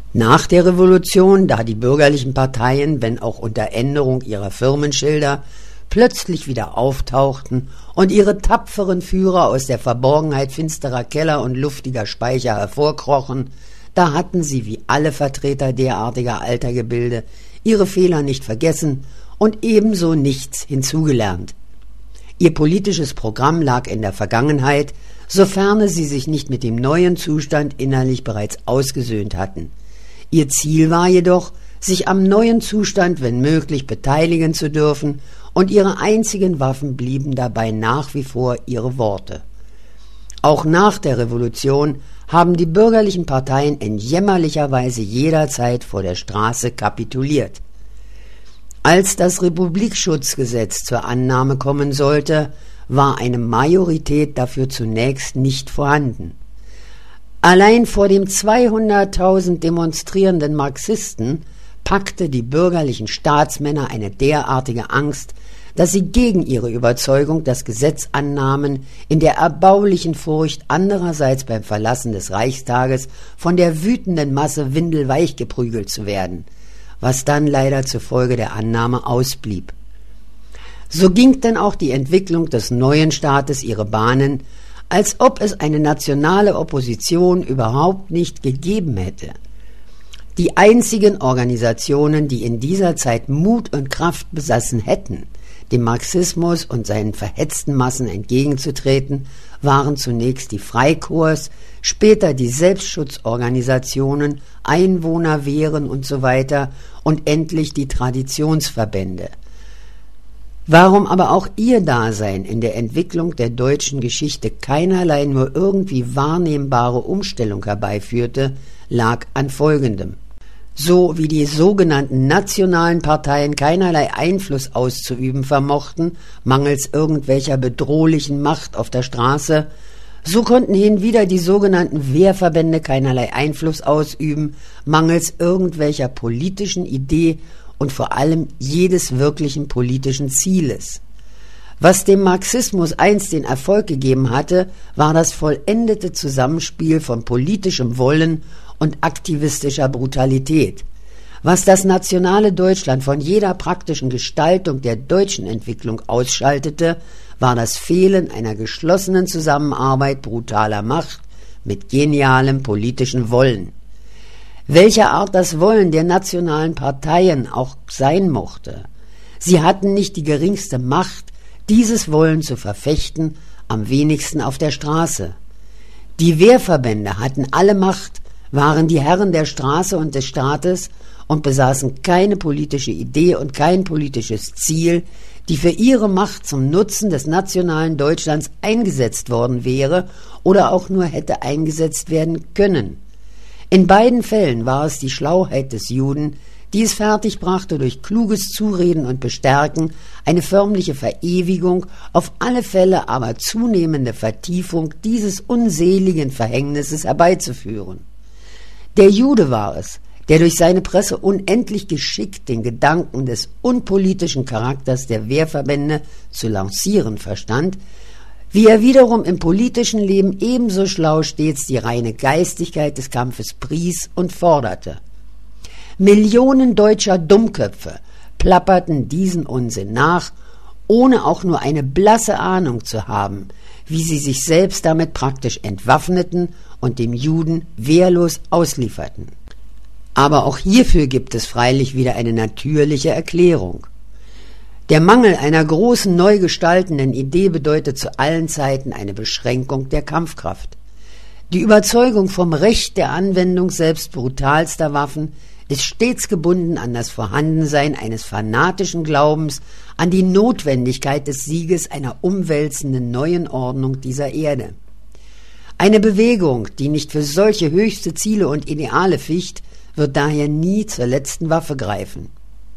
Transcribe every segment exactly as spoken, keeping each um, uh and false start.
Nach der Revolution, da die bürgerlichen Parteien, wenn auch unter Änderung ihrer Firmenschilder, plötzlich wieder auftauchten und ihre tapferen Führer aus der Verborgenheit finsterer Keller und luftiger Speicher hervorkrochen, da hatten sie wie alle Vertreter derartiger alter Gebilde ihre Fehler nicht vergessen und ebenso nichts hinzugelernt. Ihr politisches Programm lag in der Vergangenheit, sofern sie sich nicht mit dem neuen Zustand innerlich bereits ausgesöhnt hatten. Ihr Ziel war jedoch, sich am neuen Zustand, wenn möglich, beteiligen zu dürfen, und ihre einzigen Waffen blieben dabei nach wie vor ihre Worte. Auch nach der Revolution haben die bürgerlichen Parteien in jämmerlicher Weise jederzeit vor der Straße kapituliert. Als das Republikschutzgesetz zur Annahme kommen sollte, war eine Majorität dafür zunächst nicht vorhanden. Allein vor dem zweihunderttausend demonstrierenden Marxisten packte die bürgerlichen Staatsmänner eine derartige Angst, dass sie gegen ihre Überzeugung das Gesetz annahmen, in der erbaulichen Furcht, andererseits beim Verlassen des Reichstages von der wütenden Masse windelweich geprügelt zu werden, was dann leider zur Folge der Annahme ausblieb. So ging denn auch die Entwicklung des neuen Staates ihre Bahnen, als ob es eine nationale Opposition überhaupt nicht gegeben hätte. Die einzigen Organisationen, die in dieser Zeit Mut und Kraft besessen hätten, dem Marxismus und seinen verhetzten Massen entgegenzutreten, waren zunächst die Freikorps, später die Selbstschutzorganisationen, Einwohnerwehren usw. und endlich die Traditionsverbände. Warum aber auch ihr Dasein in der Entwicklung der deutschen Geschichte keinerlei nur irgendwie wahrnehmbare Umstellung herbeiführte, lag an Folgendem. So wie die sogenannten nationalen Parteien keinerlei Einfluss auszuüben vermochten, mangels irgendwelcher bedrohlichen Macht auf der Straße, so konnten hinwieder die sogenannten Wehrverbände keinerlei Einfluss ausüben, mangels irgendwelcher politischen Idee und vor allem jedes wirklichen politischen Zieles. Was dem Marxismus einst den Erfolg gegeben hatte, war das vollendete Zusammenspiel von politischem Wollen und aktivistischer Brutalität. Was das nationale Deutschland von jeder praktischen Gestaltung der deutschen Entwicklung ausschaltete, war das Fehlen einer geschlossenen Zusammenarbeit brutaler Macht mit genialem politischen Wollen. Welcher Art das Wollen der nationalen Parteien auch sein mochte, sie hatten nicht die geringste Macht, dieses Wollen zu verfechten, am wenigsten auf der Straße. Die Wehrverbände hatten alle Macht, waren die Herren der Straße und des Staates und besaßen keine politische Idee und kein politisches Ziel, die für ihre Macht zum Nutzen des nationalen Deutschlands eingesetzt worden wäre oder auch nur hätte eingesetzt werden können. In beiden Fällen war es die Schlauheit des Juden, die es fertigbrachte, durch kluges Zureden und Bestärken eine förmliche Verewigung, auf alle Fälle aber zunehmende Vertiefung dieses unseligen Verhängnisses herbeizuführen. Der Jude war es, der durch seine Presse unendlich geschickt den Gedanken des unpolitischen Charakters der Wehrverbände zu lancieren verstand, wie er wiederum im politischen Leben ebenso schlau stets die reine Geistigkeit des Kampfes pries und forderte. Millionen deutscher Dummköpfe plapperten diesen Unsinn nach, ohne auch nur eine blasse Ahnung zu haben, wie sie sich selbst damit praktisch entwaffneten und dem Juden wehrlos auslieferten. Aber auch hierfür gibt es freilich wieder eine natürliche Erklärung. Der Mangel einer großen, neu gestaltenden Idee bedeutet zu allen Zeiten eine Beschränkung der Kampfkraft. Die Überzeugung vom Recht der Anwendung selbst brutalster Waffen ist stets gebunden an das Vorhandensein eines fanatischen Glaubens an die Notwendigkeit des Sieges einer umwälzenden neuen Ordnung dieser Erde. Eine Bewegung, die nicht für solche höchste Ziele und Ideale ficht, wird daher nie zur letzten Waffe greifen.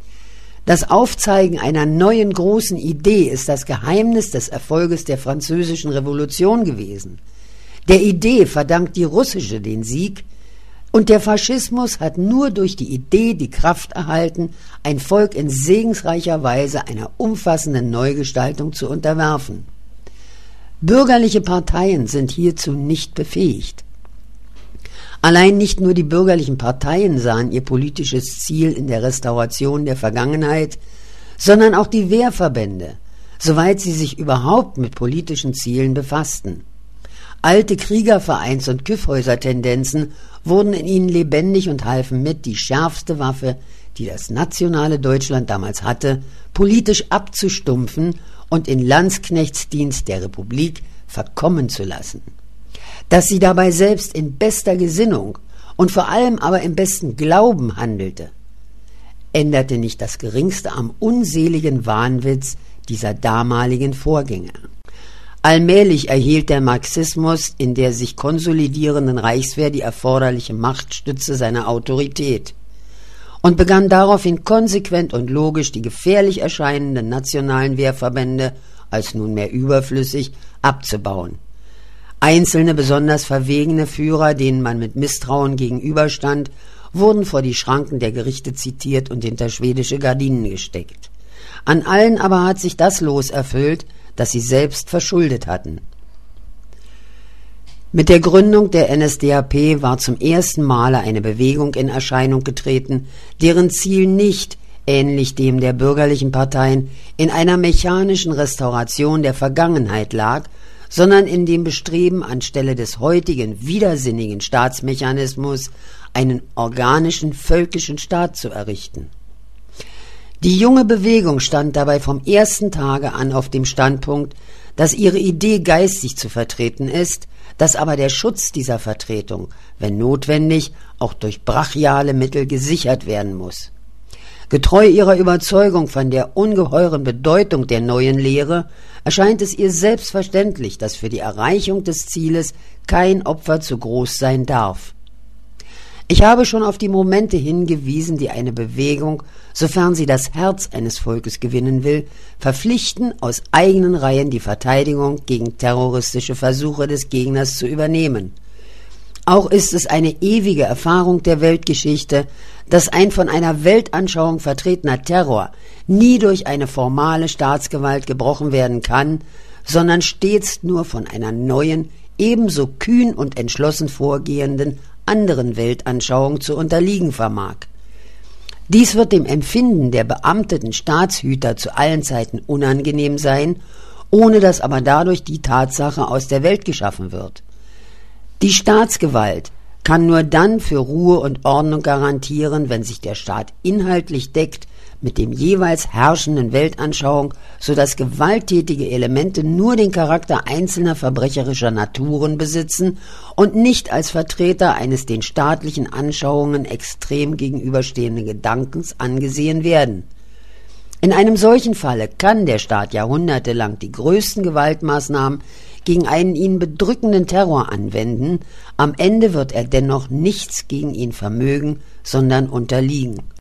Das Aufzeigen einer neuen großen Idee ist das Geheimnis des Erfolges der Französischen Revolution gewesen. Der Idee verdankt die russische den Sieg, und der Faschismus hat nur durch die Idee die Kraft erhalten, ein Volk in segensreicher Weise einer umfassenden Neugestaltung zu unterwerfen. Bürgerliche Parteien sind hierzu nicht befähigt. Allein nicht nur die bürgerlichen Parteien sahen ihr politisches Ziel in der Restauration der Vergangenheit, sondern auch die Wehrverbände, soweit sie sich überhaupt mit politischen Zielen befassten. Alte Kriegervereins- und Kyffhäuser-Tendenzen wurden in ihnen lebendig und halfen mit, die schärfste Waffe, die das nationale Deutschland damals hatte, politisch abzustumpfen und in Landsknechtsdienst der Republik verkommen zu lassen. Dass sie dabei selbst in bester Gesinnung und vor allem aber im besten Glauben handelte, änderte nicht das Geringste am unseligen Wahnwitz dieser damaligen Vorgänger. Allmählich erhielt der Marxismus in der sich konsolidierenden Reichswehr die erforderliche Machtstütze seiner Autorität und begann daraufhin konsequent und logisch die gefährlich erscheinenden nationalen Wehrverbände als nunmehr überflüssig abzubauen. Einzelne besonders verwegene Führer, denen man mit Misstrauen gegenüberstand, wurden vor die Schranken der Gerichte zitiert und hinter schwedische Gardinen gesteckt. An allen aber hat sich das Los erfüllt, das sie selbst verschuldet hatten. Mit der Gründung der N S D A P war zum ersten Male eine Bewegung in Erscheinung getreten, deren Ziel nicht, ähnlich dem der bürgerlichen Parteien, in einer mechanischen Restauration der Vergangenheit lag, sondern in dem Bestreben, anstelle des heutigen widersinnigen Staatsmechanismus einen organischen völkischen Staat zu errichten. Die junge Bewegung stand dabei vom ersten Tage an auf dem Standpunkt, dass ihre Idee geistig zu vertreten ist, dass aber der Schutz dieser Vertretung, wenn notwendig, auch durch brachiale Mittel gesichert werden muss. Getreu ihrer Überzeugung von der ungeheuren Bedeutung der neuen Lehre, erscheint es ihr selbstverständlich, dass für die Erreichung des Zieles kein Opfer zu groß sein darf. Ich habe schon auf die Momente hingewiesen, die eine Bewegung, sofern sie das Herz eines Volkes gewinnen will, verpflichten, aus eigenen Reihen die Verteidigung gegen terroristische Versuche des Gegners zu übernehmen. Auch ist es eine ewige Erfahrung der Weltgeschichte, dass ein von einer Weltanschauung vertretener Terror nie durch eine formale Staatsgewalt gebrochen werden kann, sondern stets nur von einer neuen, ebenso kühn und entschlossen vorgehenden anderen Weltanschauung zu unterliegen vermag. Dies wird dem Empfinden der beamteten Staatshüter zu allen Zeiten unangenehm sein, ohne dass aber dadurch die Tatsache aus der Welt geschaffen wird. Die Staatsgewalt kann nur dann für Ruhe und Ordnung garantieren, wenn sich der Staat inhaltlich deckt mit dem jeweils herrschenden Weltanschauung, so dass gewalttätige Elemente nur den Charakter einzelner verbrecherischer Naturen besitzen und nicht als Vertreter eines den staatlichen Anschauungen extrem gegenüberstehenden Gedankens angesehen werden. In einem solchen Falle kann der Staat jahrhundertelang die größten Gewaltmaßnahmen gegen einen ihn bedrückenden Terror anwenden, am Ende wird er dennoch nichts gegen ihn vermögen, sondern unterliegen.